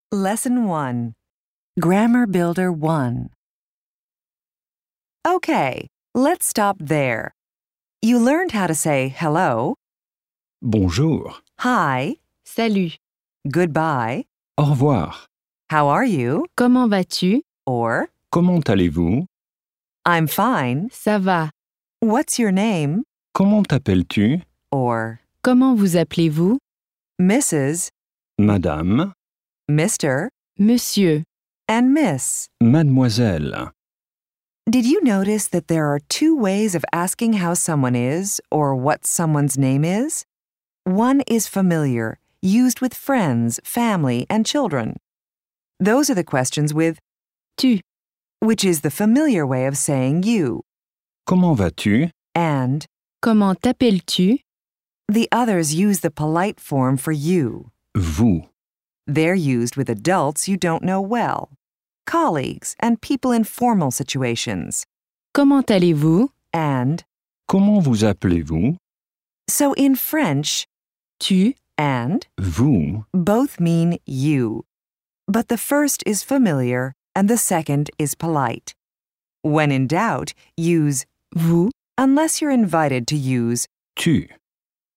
Lesson 1. Grammar Builder 1. Okay, let's stop there. You learned how to say hello, Bonjour, hi, Salut, au goodbye, revoir, how are you, comment vas-tu? or comment allez-vous, I'm fine, Ça va. what's your name, comment t'appelles-tu, or Comment vous appelez-vous? Mrs., madame, Mr., Monsieur. and Miss. mademoiselle. Did you notice that there are two ways of asking how someone is or what someone's name is? One is familiar, used with friends, family, and children. Those are the questions with Tu. which is the familiar way of saying you, Comment vas-tu, and Comment t'appelles-tu? the others use the polite form for you. vous, They're used with adults you don't know well, colleagues, and people in formal situations. Comment allez-vous? And comment vous appelez-vous, so in French, Tu. and vous, both mean you, but the first is familiar and the second is polite. When in doubt, use Vous. unless you're invited to use tu.